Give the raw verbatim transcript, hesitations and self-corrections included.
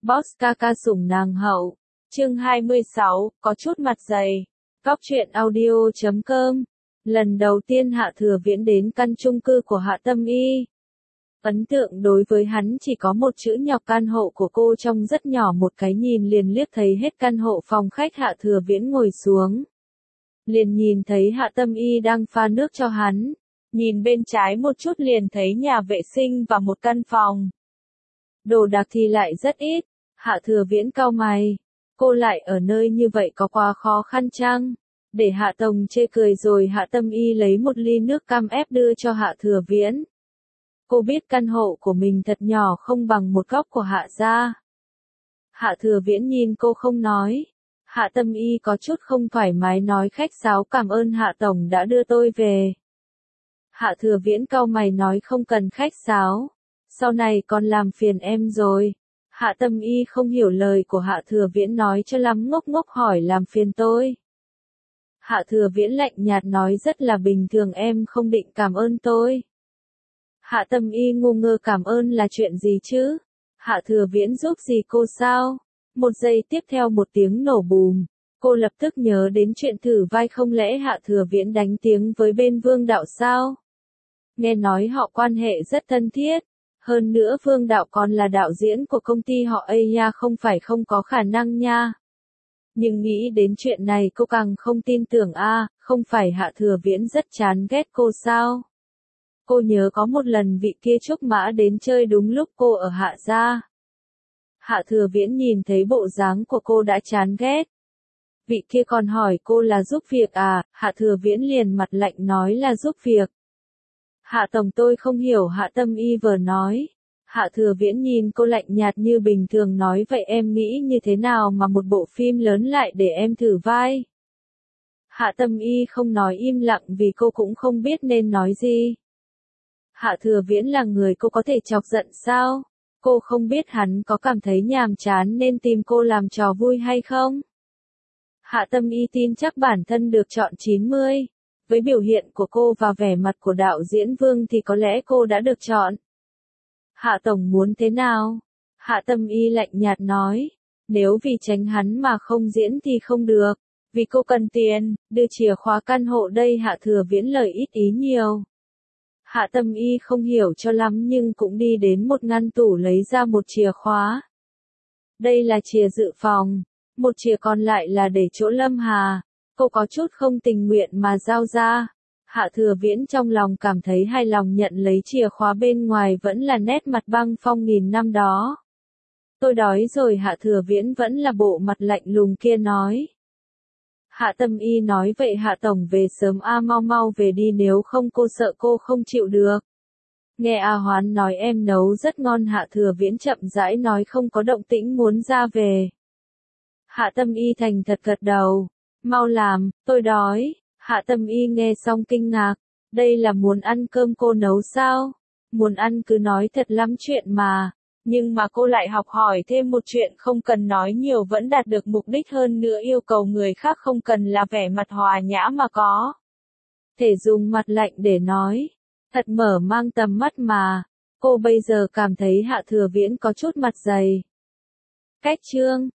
Boss ca ca sủng nàng hậu. Chương hai mươi sáu, có chút mặt dày. Góc truyện audio chấm com. Lần đầu tiên Hạ Thừa Viễn đến căn chung cư của Hạ Tâm Y. Ấn tượng đối với hắn chỉ có một chữ nhọc, căn hộ của cô trông rất nhỏ, một cái nhìn liền liếc thấy hết căn hộ. Phòng khách Hạ Thừa Viễn ngồi xuống, liền nhìn thấy Hạ Tâm Y đang pha nước cho hắn. Nhìn bên trái một chút liền thấy nhà vệ sinh và một căn phòng. Đồ đạc thì lại rất ít. Hạ Thừa Viễn cau mày. Cô lại ở nơi như vậy có quá khó khăn chăng? Để Hạ Tổng chê cười rồi Hạ Tâm Y lấy một ly nước cam ép đưa cho Hạ Thừa Viễn. Cô biết căn hộ của mình thật nhỏ, không bằng một góc của Hạ gia. Hạ Thừa Viễn nhìn cô không nói. Hạ Tâm Y có chút không thoải mái nói khách sáo, cảm ơn Hạ Tổng đã đưa tôi về. Hạ Thừa Viễn cau mày nói không cần khách sáo. Sau này còn làm phiền em rồi. Hạ Tâm Y không hiểu lời của Hạ Thừa Viễn nói cho lắm, ngốc ngốc hỏi làm phiền tôi. Hạ Thừa Viễn lạnh nhạt nói rất là bình thường, em không định cảm ơn tôi. Hạ Tâm Y ngu ngơ, cảm ơn là chuyện gì chứ? Hạ Thừa Viễn giúp gì cô sao? Một giây tiếp theo một tiếng nổ bùm. Cô lập tức nhớ đến chuyện thử vai, không lẽ Hạ Thừa Viễn đánh tiếng với bên Vương Đạo sao? Nghe nói họ quan hệ rất thân thiết. Hơn nữa Vương Đạo còn là đạo diễn của công ty họ A nha, không phải không có khả năng nha. Nhưng nghĩ đến chuyện này cô càng không tin tưởng a, à, không phải Hạ Thừa Viễn rất chán ghét cô sao? Cô nhớ có một lần vị kia Trúc Mã đến chơi đúng lúc cô ở Hạ gia. Hạ Thừa Viễn nhìn thấy bộ dáng của cô đã chán ghét. Vị kia còn hỏi cô là giúp việc à, Hạ Thừa Viễn liền mặt lạnh nói là giúp việc. Hạ Tổng tôi không hiểu, Hạ Tâm Y vừa nói. Hạ Thừa Viễn nhìn cô lạnh nhạt như bình thường nói vậy em nghĩ như thế nào mà một bộ phim lớn lại để em thử vai. Hạ Tâm Y không nói, im lặng vì cô cũng không biết nên nói gì. Hạ Thừa Viễn là người cô có thể chọc giận sao? Cô không biết hắn có cảm thấy nhàm chán nên tìm cô làm trò vui hay không? Hạ Tâm Y tin chắc bản thân được chọn chín mươi. Với biểu hiện của cô và vẻ mặt của đạo diễn Vương thì có lẽ cô đã được chọn. Hạ Tổng muốn thế nào? Hạ Tâm Y lạnh nhạt nói. Nếu vì tránh hắn mà không diễn thì không được. Vì cô cần tiền, đưa chìa khóa căn hộ đây. Hạ Thừa Viễn lời ít ý nhiều. Hạ Tâm Y không hiểu cho lắm nhưng cũng đi đến một ngăn tủ lấy ra một chìa khóa. Đây là chìa dự phòng. Một chìa còn lại là để chỗ Lâm Hà. Cô có chút không tình nguyện mà giao ra. Hạ Thừa Viễn trong lòng cảm thấy hài lòng nhận lấy chìa khóa, bên ngoài vẫn là nét mặt băng phong nghìn năm đó. Tôi đói rồi. Hạ Thừa Viễn vẫn là bộ mặt lạnh lùng kia nói. Hạ Tâm Y nói vậy Hạ Tổng về sớm a, mau mau về đi nếu không cô sợ cô không chịu được. Nghe A Hoán nói em nấu rất ngon. Hạ Thừa Viễn chậm rãi nói không có động tĩnh muốn ra về. Hạ Tâm Y thành thật gật đầu. Mau làm, tôi đói. Hạ Tâm Y nghe xong kinh ngạc. Đây là muốn ăn cơm cô nấu sao? Muốn ăn cứ nói thật lắm chuyện mà. Nhưng mà cô lại học hỏi thêm một chuyện, không cần nói nhiều vẫn đạt được mục đích, hơn nữa yêu cầu người khác không cần là vẻ mặt hòa nhã mà có thể dùng mặt lạnh để nói. Thật mở mang tầm mắt mà. Cô bây giờ cảm thấy Hạ Thừa Viễn có chút mặt dày. Cách chương